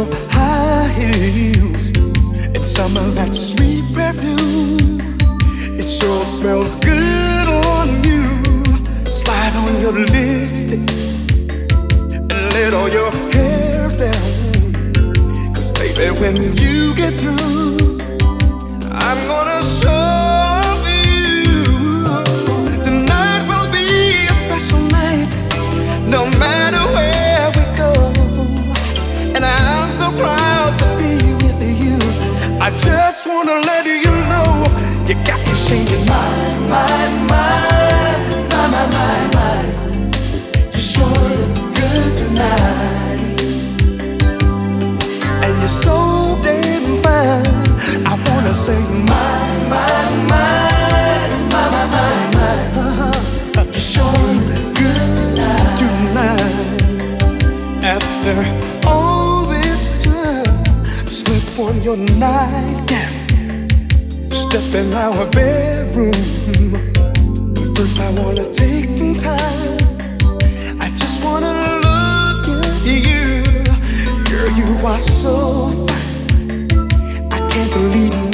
your high heels and some of that sweet perfume. It sure smells good on you. Slide on your lipstick and let all your hair down. 'Cause baby, when you get through, I'm gonna show you. Tonight will be a special night, no matter where we go. And I'm so proud to be with you. I just wanna let you know, you got me singing my. You sure look good tonight, and you're so damn fine. I wanna say my. You sure look good tonight. After all this time, slip on your nightgown, step in our bedroom. First I wanna take some time, I just wanna look at you. Girl, you are so fine, I can't believe